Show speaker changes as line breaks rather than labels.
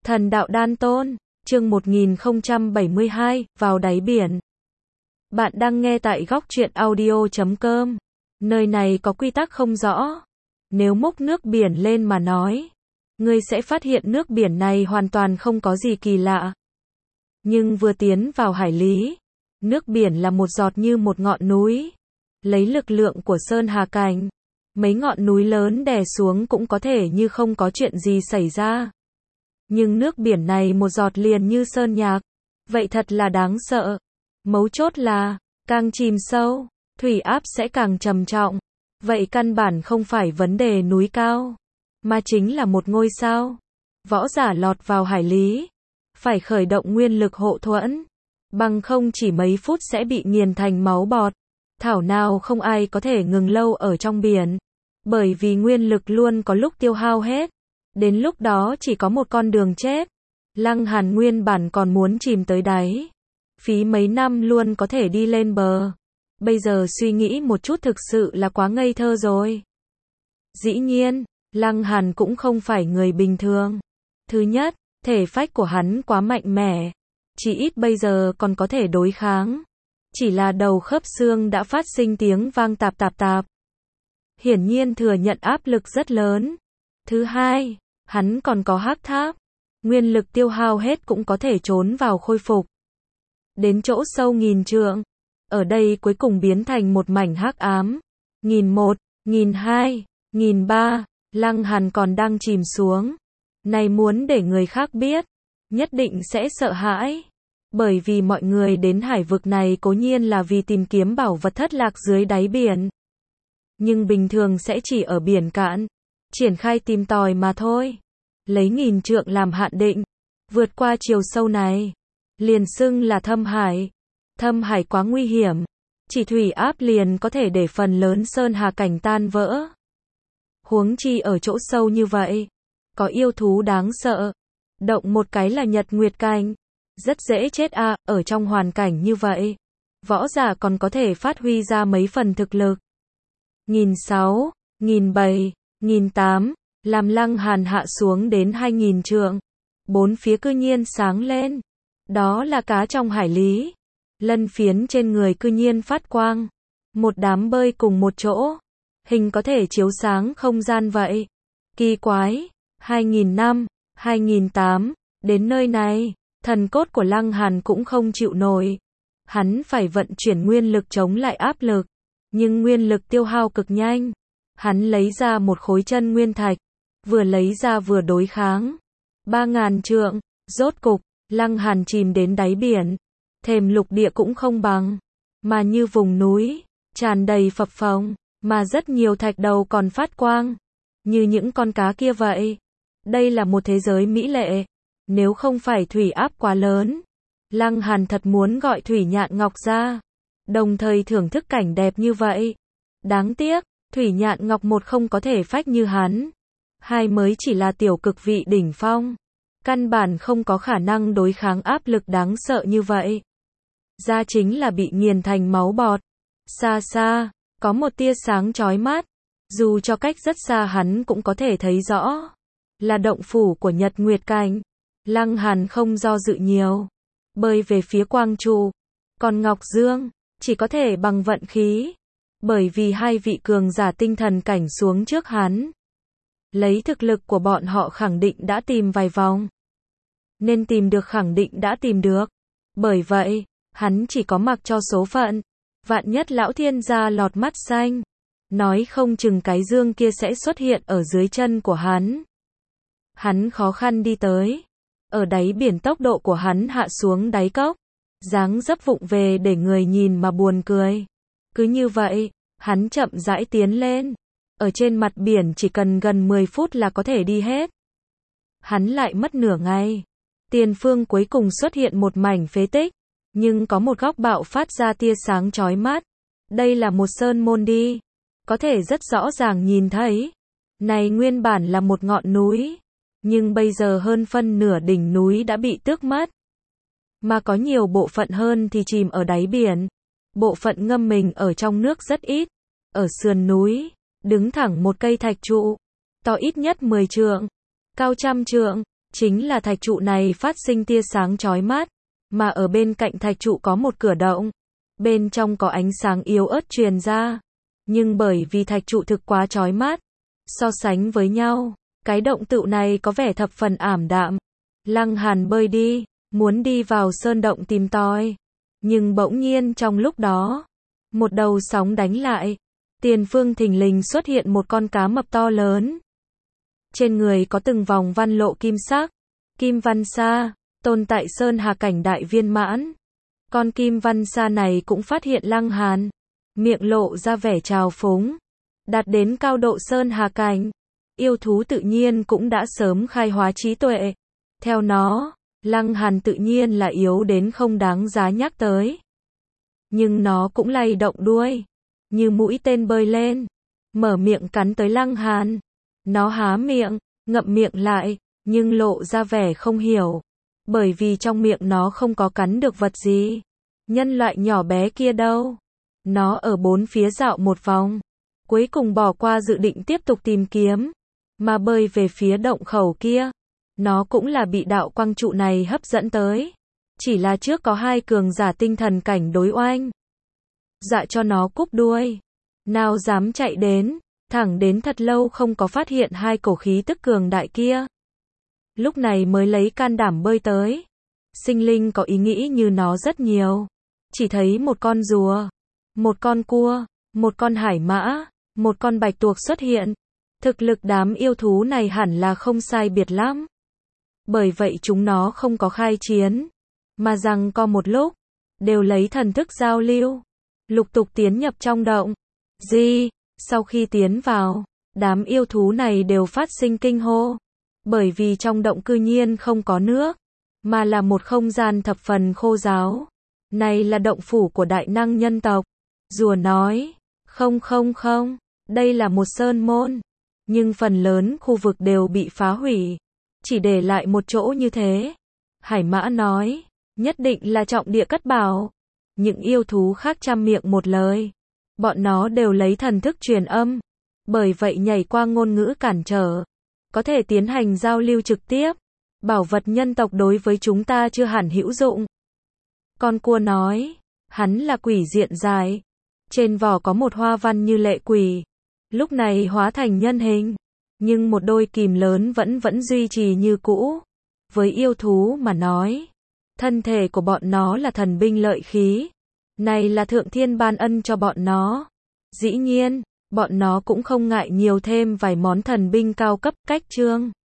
Thần đạo đan tôn, chương 1072, vào đáy biển. Bạn đang nghe tại góc truyện audio.com. Nơi này có quy tắc không rõ. Nếu múc nước biển lên mà nói, ngươi sẽ phát hiện nước biển này hoàn toàn không có gì kỳ lạ. Nhưng vừa tiến vào hải lý, nước biển là một giọt như một ngọn núi. Lấy lực lượng của Sơn Hà Cảnh, mấy ngọn núi lớn đè xuống cũng có thể như không có chuyện gì xảy ra. Nhưng nước biển này một giọt liền như sơn nhạc. Vậy thật là đáng sợ. Mấu chốt là, càng chìm sâu, thủy áp sẽ càng trầm trọng. Vậy căn bản không phải vấn đề núi cao, mà chính là một ngôi sao. Võ giả lọt vào hải lý, phải khởi động nguyên lực hộ thuẫn. Bằng không chỉ mấy phút sẽ bị nghiền thành máu bọt. Thảo nào không ai có thể ngừng lâu ở trong biển. Bởi vì nguyên lực luôn có lúc tiêu hao hết. Đến lúc đó chỉ có một con đường chết. Lăng Hàn nguyên bản còn muốn chìm tới đáy. Phí mấy năm luôn có thể đi lên bờ. Bây giờ suy nghĩ một chút thực sự là quá ngây thơ rồi. Dĩ nhiên, Lăng Hàn cũng không phải người bình thường. Thứ nhất, thể phách của hắn quá mạnh mẽ. Chỉ ít bây giờ còn có thể đối kháng. Chỉ là đầu khớp xương đã phát sinh tiếng vang tạp tạp tạp. Hiển nhiên thừa nhận áp lực rất lớn. Thứ hai, hắn còn có hắc tháp. Nguyên lực tiêu hao hết cũng có thể trốn vào khôi phục. Đến chỗ sâu 1000 trượng. Ở đây cuối cùng biến thành một mảnh hắc ám. 1001, 1002, 1003, Lăng Hàn còn đang chìm xuống. Này muốn để người khác biết, nhất định sẽ sợ hãi. Bởi vì mọi người đến hải vực này cố nhiên là vì tìm kiếm bảo vật thất lạc dưới đáy biển. Nhưng bình thường sẽ chỉ ở biển cạn, triển khai tìm tòi mà thôi. Lấy 1000 trượng làm hạn định, vượt qua chiều sâu này, liền xưng là thâm hải. Thâm hải quá nguy hiểm, chỉ thủy áp liền có thể để phần lớn Sơn Hà Cảnh tan vỡ. Huống chi ở chỗ sâu như vậy, có yêu thú đáng sợ. Động một cái là Nhật Nguyệt Cảnh, rất dễ chết à. Ở trong hoàn cảnh như vậy, võ giả còn có thể phát huy ra mấy phần thực lực. 1006, 1007, 1008, làm Lăng Hàn hạ xuống đến 2000 trượng. Bốn phía cư nhiên sáng lên. Đó là cá trong hải lý. Lân phiến trên người cư nhiên phát quang. Một đám bơi cùng một chỗ. Hình có thể chiếu sáng không gian vậy. Kỳ quái. 2005, 2008, đến nơi này, thần cốt của Lăng Hàn cũng không chịu nổi. Hắn phải vận chuyển nguyên lực chống lại áp lực. Nhưng nguyên lực tiêu hao cực nhanh. Hắn lấy ra một khối chân nguyên thạch. Vừa lấy ra vừa đối kháng. 3000 trượng, rốt cục, Lăng Hàn chìm đến đáy biển. Thềm lục địa cũng không bằng. Mà như vùng núi, tràn đầy phập phồng. Mà rất nhiều thạch đầu còn phát quang. Như những con cá kia vậy. Đây là một thế giới mỹ lệ. Nếu không phải thủy áp quá lớn, Lăng Hàn thật muốn gọi Thủy Nhạn Ngọc ra. Đồng thời thưởng thức cảnh đẹp như vậy. Đáng tiếc, Thủy Nhạn Ngọc một không có thể phách như hắn. Hai mới chỉ là tiểu cực vị đỉnh phong. Căn bản không có khả năng đối kháng áp lực đáng sợ như vậy. Ra chính là bị nghiền thành máu bọt. Xa xa, có một tia sáng chói mắt. Dù cho cách rất xa hắn cũng có thể thấy rõ. Là động phủ của Nhật Nguyệt Cảnh. Lăng Hàn không do dự nhiều. Bơi về phía quang trụ. Còn Ngọc Dương, chỉ có thể bằng vận khí. Bởi vì hai vị cường giả tinh thần cảnh xuống trước hắn. Lấy thực lực của bọn họ khẳng định đã tìm vài vòng. Nên tìm được khẳng định đã tìm được. Bởi vậy, hắn chỉ có mặc cho số phận. Vạn nhất lão thiên gia lọt mắt xanh. Nói không chừng cái dương kia sẽ xuất hiện ở dưới chân của hắn. Hắn khó khăn đi tới. Ở đáy biển tốc độ của hắn hạ xuống đáy cốc. Dáng dấp vụng về để người nhìn mà buồn cười. Cứ như vậy, hắn chậm rãi tiến lên. Ở trên mặt biển chỉ cần gần 10 phút là có thể đi hết. Hắn lại mất nửa ngày. Tiền phương cuối cùng xuất hiện một mảnh phế tích. Nhưng có một góc bạo phát ra tia sáng chói mắt. Đây là một sơn môn đi. Có thể rất rõ ràng nhìn thấy. Này nguyên bản là một ngọn núi. Nhưng bây giờ hơn phân nửa đỉnh núi đã bị tước mất. Mà có nhiều bộ phận hơn thì chìm ở đáy biển. Bộ phận ngâm mình ở trong nước rất ít. Ở sườn núi, đứng thẳng một cây thạch trụ. To ít nhất 10 trượng. Cao trăm trượng. chính là thạch trụ này phát sinh tia sáng chói mắt, mà ở bên cạnh thạch trụ có một cửa động, bên trong có ánh sáng yếu ớt truyền ra, nhưng bởi vì thạch trụ thực quá chói mắt, so sánh với nhau, cái động tựu này có vẻ thập phần ảm đạm. Lăng Hàn bơi đi, muốn đi vào sơn động tìm tòi, nhưng bỗng nhiên trong lúc đó, một đầu sóng đánh lại, tiền phương thình lình xuất hiện một con cá mập to lớn. Trên người có từng vòng văn lộ kim sắc, Kim Văn Sa, tồn tại sơn hà cảnh đại viên mãn. Con Kim Văn Sa này cũng phát hiện Lăng Hàn, miệng lộ ra vẻ trào phúng, đạt đến cao độ sơn hà cảnh. Yêu thú tự nhiên cũng đã sớm khai hóa trí tuệ. Theo nó, Lăng Hàn tự nhiên là yếu đến không đáng giá nhắc tới. Nhưng nó cũng lay động đuôi, như mũi tên bơi lên, mở miệng cắn tới Lăng Hàn. Nó há miệng, ngậm miệng lại, nhưng lộ ra vẻ không hiểu, bởi vì trong miệng nó không có cắn được vật gì. Nhân loại nhỏ bé kia đâu? Nó ở bốn phía dạo một vòng, cuối cùng bỏ qua dự định tiếp tục tìm kiếm, mà bơi về phía động khẩu kia. Nó cũng là bị đạo quang trụ này hấp dẫn tới. Chỉ là trước có hai cường giả tinh thần cảnh đối oanh. Dạ cho nó cúp đuôi. Nào dám chạy đến, thẳng đến thật lâu không có phát hiện hai cổ khí tức cường đại kia. Lúc này mới lấy can đảm bơi tới. Sinh linh có ý nghĩ như nó rất nhiều. Chỉ thấy một con rùa, một con cua, một con hải mã, một con bạch tuộc xuất hiện. Thực lực đám yêu thú này hẳn là không sai biệt lắm. Bởi vậy chúng nó không có khai chiến, mà rằng co một lúc, đều lấy thần thức giao lưu, lục tục tiến nhập trong động. Sau khi tiến vào, đám yêu thú này đều phát sinh kinh hô, bởi vì trong động cư nhiên không có nước, mà là một không gian thập phần khô ráo. Này là động phủ của đại năng nhân tộc. Rùa nói, không, đây là một sơn môn, nhưng phần lớn khu vực đều bị phá hủy, chỉ để lại một chỗ như thế. Hải mã nói, nhất định là trọng địa cất bảo. Những yêu thú khác trăm miệng một lời, bọn nó đều lấy thần thức truyền âm, bởi vậy nhảy qua ngôn ngữ cản trở, có thể tiến hành giao lưu trực tiếp. Bảo vật nhân tộc đối với chúng ta chưa hẳn hữu dụng. Con cua nói, hắn là quỷ diện dài, trên vỏ có một hoa văn như lệ quỷ, lúc này hóa thành nhân hình, nhưng một đôi kìm lớn vẫn duy trì như cũ. Với yêu thú mà nói, thân thể của bọn nó là thần binh lợi khí, này là thượng thiên ban ân cho bọn nó. Dĩ nhiên, bọn nó cũng không ngại nhiều thêm vài món thần binh cao cấp cách trương.